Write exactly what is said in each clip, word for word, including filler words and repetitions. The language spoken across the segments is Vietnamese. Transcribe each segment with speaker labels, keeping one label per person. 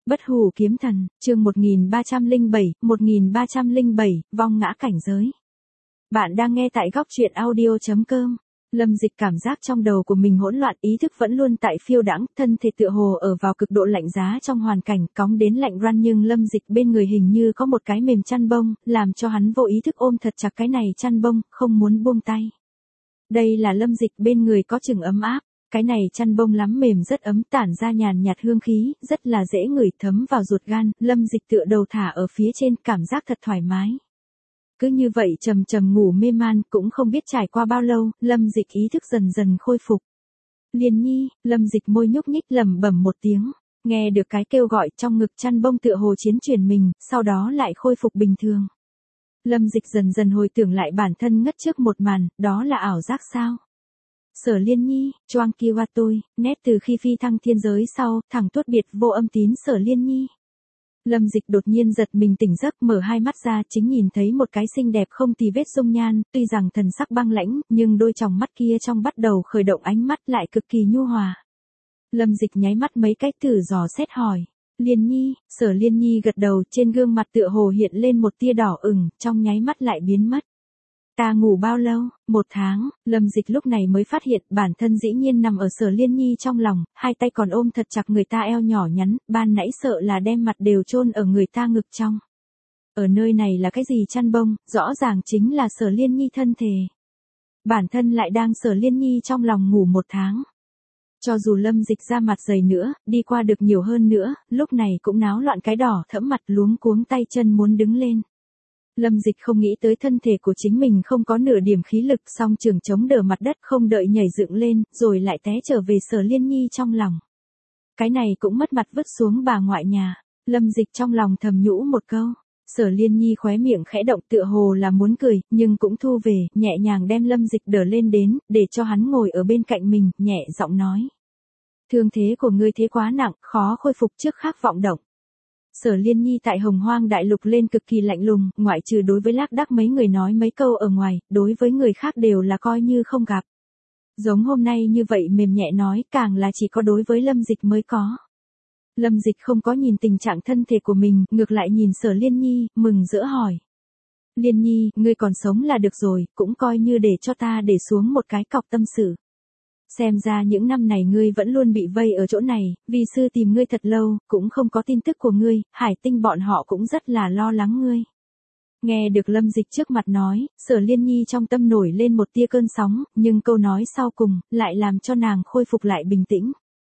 Speaker 1: Bất hủ kiếm thần, chương một nghìn ba trăm lẻ bảy, một nghìn ba trăm lẻ bảy, vong ngã cảnh giới. Bạn đang nghe tại góc truyện audio chấm com. Lâm Dịch cảm giác trong đầu của mình hỗn loạn, ý thức vẫn luôn tại phiêu đãng, thân thể tựa hồ ở vào cực độ lạnh giá trong hoàn cảnh cóng đến lạnh run, nhưng Lâm Dịch bên người hình như có một cái mềm chăn bông, làm cho hắn vô ý thức ôm thật chặt cái này chăn bông, không muốn buông tay. Đây là Lâm Dịch bên người có chừng ấm áp. Cái này chăn bông lắm mềm rất ấm, tản ra nhàn nhạt hương khí, rất là dễ ngửi, thấm vào ruột gan. Lâm Dịch tựa đầu thả ở phía trên, cảm giác thật thoải mái. Cứ như vậy trầm trầm ngủ mê man, cũng không biết trải qua bao lâu, Lâm Dịch ý thức dần dần khôi phục. Liên Nhi, Lâm Dịch môi nhúc nhích lẩm bẩm một tiếng, nghe được cái kêu gọi trong ngực chăn bông tựa hồ chiến chuyển mình, sau đó lại khôi phục bình thường. Lâm Dịch dần dần hồi tưởng lại bản thân ngất trước một màn, đó là ảo giác sao? Sở Liên Nhi, Choang Kiwa tôi, nét từ khi phi thăng thiên giới sau, thẳng tuốt biệt vô âm tín Sở Liên Nhi. Lâm Dịch đột nhiên giật mình tỉnh giấc, mở hai mắt ra, chính nhìn thấy một cái xinh đẹp không tì vết dung nhan, tuy rằng thần sắc băng lãnh, nhưng đôi tròng mắt kia trong bắt đầu khởi động ánh mắt lại cực kỳ nhu hòa. Lâm Dịch nháy mắt mấy cách thử dò xét hỏi, Liên Nhi, Sở Liên Nhi gật đầu, trên gương mặt tựa hồ hiện lên một tia đỏ ửng, trong nháy mắt lại biến mất. Ta ngủ bao lâu? Một tháng. Lâm Dịch lúc này mới phát hiện bản thân dĩ nhiên nằm ở Sở Liên Nhi trong lòng, hai tay còn ôm thật chặt người ta eo nhỏ nhắn, ban nãy sợ là đem mặt đều chôn ở người ta ngực trong. Ở nơi này là cái gì chăn bông, rõ ràng chính là Sở Liên Nhi thân thể. Bản thân lại đang Sở Liên Nhi trong lòng ngủ một tháng. Cho dù Lâm Dịch ra mặt dày nữa, đi qua được nhiều hơn nữa, lúc này cũng náo loạn cái đỏ thẫm mặt, luống cuống tay chân muốn đứng lên. Lâm Dịch không nghĩ tới thân thể của chính mình không có nửa điểm khí lực, song trường chống đỡ mặt đất, không đợi nhảy dựng lên, rồi lại té trở về Sở Liên Nhi trong lòng. Cái này cũng mất mặt vứt xuống bà ngoại nhà. Lâm Dịch trong lòng thầm nhũ một câu. Sở Liên Nhi khóe miệng khẽ động tựa hồ là muốn cười, nhưng cũng thu về, nhẹ nhàng đem Lâm Dịch đỡ lên đến, để cho hắn ngồi ở bên cạnh mình, nhẹ giọng nói. Thương thế của ngươi thế quá nặng, khó khôi phục trước khắc vọng động. Sở Liên Nhi tại Hồng Hoang Đại Lục lên cực kỳ lạnh lùng, ngoại trừ đối với Lác Đác mấy người nói mấy câu ở ngoài, đối với người khác đều là coi như không gặp. Giống hôm nay như vậy mềm nhẹ nói, càng là chỉ có đối với Lâm Dịch mới có. Lâm Dịch không có nhìn tình trạng thân thể của mình, ngược lại nhìn Sở Liên Nhi, mừng rỡ hỏi. Liên Nhi, ngươi còn sống là được rồi, cũng coi như để cho ta để xuống một cái cọc tâm sự. Xem ra những năm này ngươi vẫn luôn bị vây ở chỗ này, vì sư tìm ngươi thật lâu, cũng không có tin tức của ngươi, Hải Tinh bọn họ cũng rất là lo lắng ngươi. Nghe được Lâm Dịch trước mặt nói, Sở Liên Nhi trong tâm nổi lên một tia cơn sóng, nhưng câu nói sau cùng, lại làm cho nàng khôi phục lại bình tĩnh.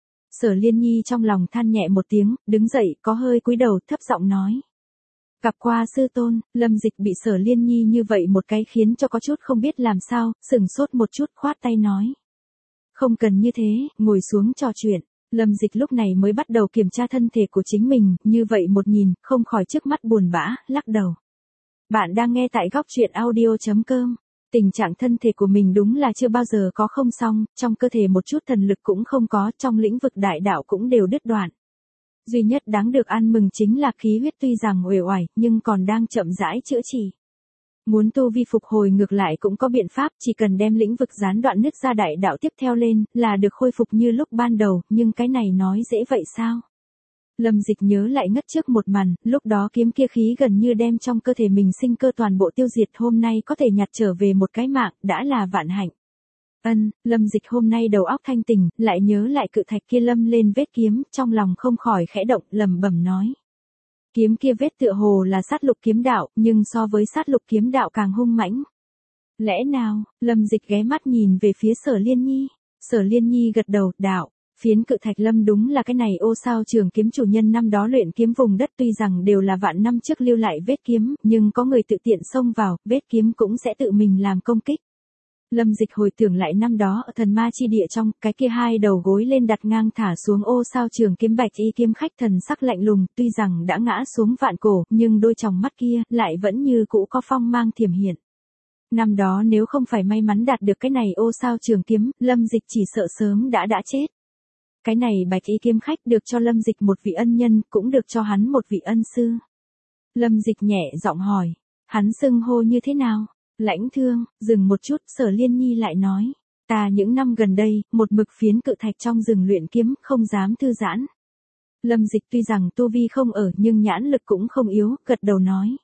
Speaker 1: Sở Liên Nhi trong lòng than nhẹ một tiếng, đứng dậy, có hơi cúi đầu, thấp giọng nói. Gặp qua sư tôn. Lâm Dịch bị Sở Liên Nhi như vậy một cái khiến cho có chút không biết làm sao, sửng sốt một chút, khoát tay nói. Không cần như thế, ngồi xuống trò chuyện. Lâm Dịch lúc này mới bắt đầu kiểm tra thân thể của chính mình, như vậy một nhìn, không khỏi trước mắt buồn bã, lắc đầu. Bạn đang nghe tại góc truyện audio chấm com. Tình trạng thân thể của mình đúng là chưa bao giờ có không xong, trong cơ thể một chút thần lực cũng không có, trong lĩnh vực đại đạo cũng đều đứt đoạn. Duy nhất đáng được ăn mừng chính là khí huyết tuy rằng uể oải, nhưng còn đang chậm rãi chữa trị. Muốn tu vi phục hồi ngược lại cũng có biện pháp, chỉ cần đem lĩnh vực gián đoạn nứt ra đại đạo tiếp theo lên, là được khôi phục như lúc ban đầu, nhưng cái này nói dễ vậy sao? Lâm Dịch nhớ lại ngất trước một màn, lúc đó kiếm kia khí gần như đem trong cơ thể mình sinh cơ toàn bộ tiêu diệt, hôm nay có thể nhặt trở về một cái mạng, đã là vạn hạnh. Ân, Lâm Dịch hôm nay đầu óc thanh tỉnh, lại nhớ lại cự thạch kia lâm lên vết kiếm, trong lòng không khỏi khẽ động, lẩm bẩm nói. Kiếm kia vết tựa hồ là sát lục kiếm đạo, nhưng so với sát lục kiếm đạo càng hung mãnh. Lẽ nào? Lâm Dịch ghé mắt nhìn về phía Sở Liên Nhi. Sở Liên Nhi gật đầu, đạo. Phiến cự thạch lâm đúng là cái này ô sao trường kiếm chủ nhân năm đó luyện kiếm vùng đất, tuy rằng đều là vạn năm trước lưu lại vết kiếm, nhưng có người tự tiện xông vào, vết kiếm cũng sẽ tự mình làm công kích. Lâm Dịch hồi tưởng lại năm đó ở thần ma chi địa trong, cái kia hai đầu gối lên đặt ngang thả xuống ô sao trường kiếm bạch y kiếm khách thần sắc lạnh lùng, tuy rằng đã ngã xuống vạn cổ, nhưng đôi tròng mắt kia, lại vẫn như cũ có phong mang thiểm hiện. Năm đó nếu không phải may mắn đạt được cái này ô sao trường kiếm, Lâm Dịch chỉ sợ sớm đã đã chết. Cái này bạch y kiếm khách được cho Lâm Dịch một vị ân nhân, cũng được cho hắn một vị ân sư. Lâm Dịch nhẹ giọng hỏi, hắn xưng hô như thế nào? Lãnh Thương. Dừng một chút, Sở Liên Nhi lại nói, ta những năm gần đây, một mực phiến cự thạch trong rừng luyện kiếm, không dám thư giãn. Lâm Dịch tuy rằng tu vi không ở nhưng nhãn lực cũng không yếu, gật đầu nói.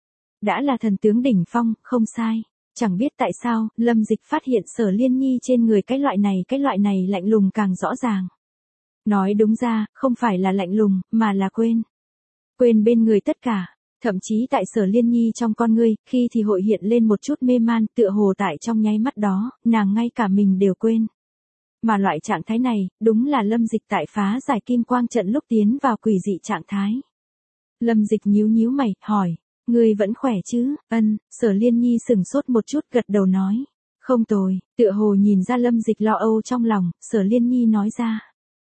Speaker 1: Đã là thần tướng đỉnh phong, không sai. Chẳng biết tại sao, Lâm Dịch phát hiện Sở Liên Nhi trên người cái loại này cái loại này lạnh lùng càng rõ ràng. Nói đúng ra, không phải là lạnh lùng, mà là quên. Quên bên người tất cả. Thậm chí tại Sở Liên Nhi trong con ngươi, khi thì hội hiện lên một chút mê man, tựa hồ tại trong nháy mắt đó, nàng ngay cả mình đều quên. Mà loại trạng thái này, đúng là Lâm Dịch tại phá giải kim quang trận lúc tiến vào quỷ dị trạng thái. Lâm Dịch nhíu nhíu mày, hỏi, ngươi vẫn khỏe chứ? Ân, Sở Liên Nhi sửng sốt một chút gật đầu nói. Không tồi, tựa hồ nhìn ra Lâm Dịch lo âu trong lòng, Sở Liên Nhi nói ra.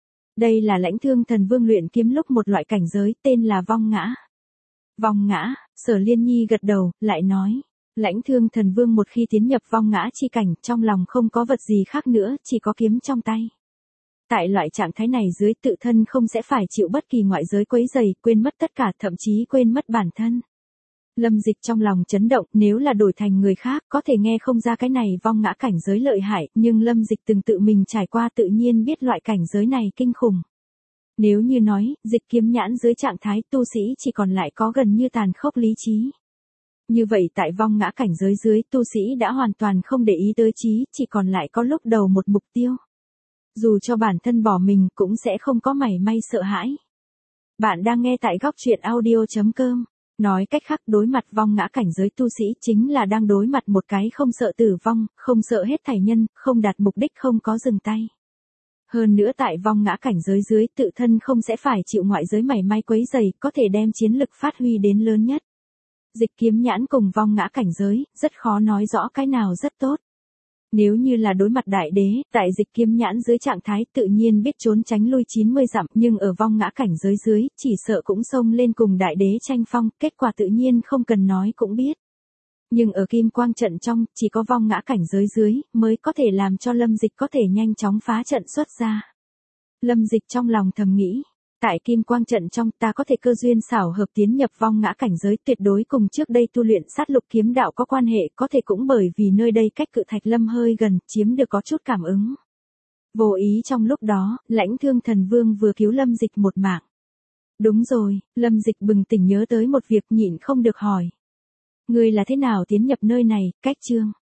Speaker 1: Đây là Lãnh Thương Thần Vương luyện kiếm lúc một loại cảnh giới, tên là vong ngã. Vong ngã, Sở Liên Nhi gật đầu, lại nói. Lãnh Thương Thần Vương một khi tiến nhập vong ngã chi cảnh, trong lòng không có vật gì khác nữa, chỉ có kiếm trong tay. Tại loại trạng thái này dưới tự thân không sẽ phải chịu bất kỳ ngoại giới quấy rầy, quên mất tất cả, thậm chí quên mất bản thân. Lâm Dịch trong lòng chấn động, nếu là đổi thành người khác, có thể nghe không ra cái này vong ngã cảnh giới lợi hại, nhưng Lâm Dịch từng tự mình trải qua tự nhiên biết loại cảnh giới này kinh khủng. Nếu như nói, Dịch kiếm nhãn dưới trạng thái tu sĩ chỉ còn lại có gần như tàn khốc lý trí. Như vậy tại vong ngã cảnh giới dưới, tu sĩ đã hoàn toàn không để ý tới trí, chỉ còn lại có lúc đầu một mục tiêu. Dù cho bản thân bỏ mình cũng sẽ không có mảy may sợ hãi. Bạn đang nghe tại góc truyện audio chấm com. Nói cách khác, đối mặt vong ngã cảnh giới tu sĩ chính là đang đối mặt một cái không sợ tử vong, không sợ hết thảy nhân, không đạt mục đích, không có dừng tay. Hơn nữa tại vong ngã cảnh giới dưới, tự thân không sẽ phải chịu ngoại giới mảy may quấy rầy, có thể đem chiến lực phát huy đến lớn nhất. Dịch kiếm nhãn cùng vong ngã cảnh giới, rất khó nói rõ cái nào rất tốt. Nếu như là đối mặt đại đế, tại dịch kiếm nhãn dưới trạng thái tự nhiên biết trốn tránh lui chín mươi dặm, nhưng ở vong ngã cảnh giới dưới, chỉ sợ cũng xông lên cùng đại đế tranh phong, kết quả tự nhiên không cần nói cũng biết. Nhưng ở kim quang trận trong, chỉ có vong ngã cảnh giới dưới, mới có thể làm cho Lâm Dịch có thể nhanh chóng phá trận xuất ra. Lâm Dịch trong lòng thầm nghĩ. Tại kim quang trận trong, ta có thể cơ duyên xảo hợp tiến nhập vong ngã cảnh giới, tuyệt đối cùng trước đây tu luyện sát lục kiếm đạo có quan hệ, có thể cũng bởi vì nơi đây cách Cự Thạch Lâm hơi gần, chiếm được có chút cảm ứng. Vô ý trong lúc đó, Lãnh Thương Thần Vương vừa cứu Lâm Dịch một mạng. Đúng rồi, Lâm Dịch bừng tỉnh nhớ tới một việc, nhịn không được hỏi. Ngươi là thế nào tiến nhập nơi này, cách chương?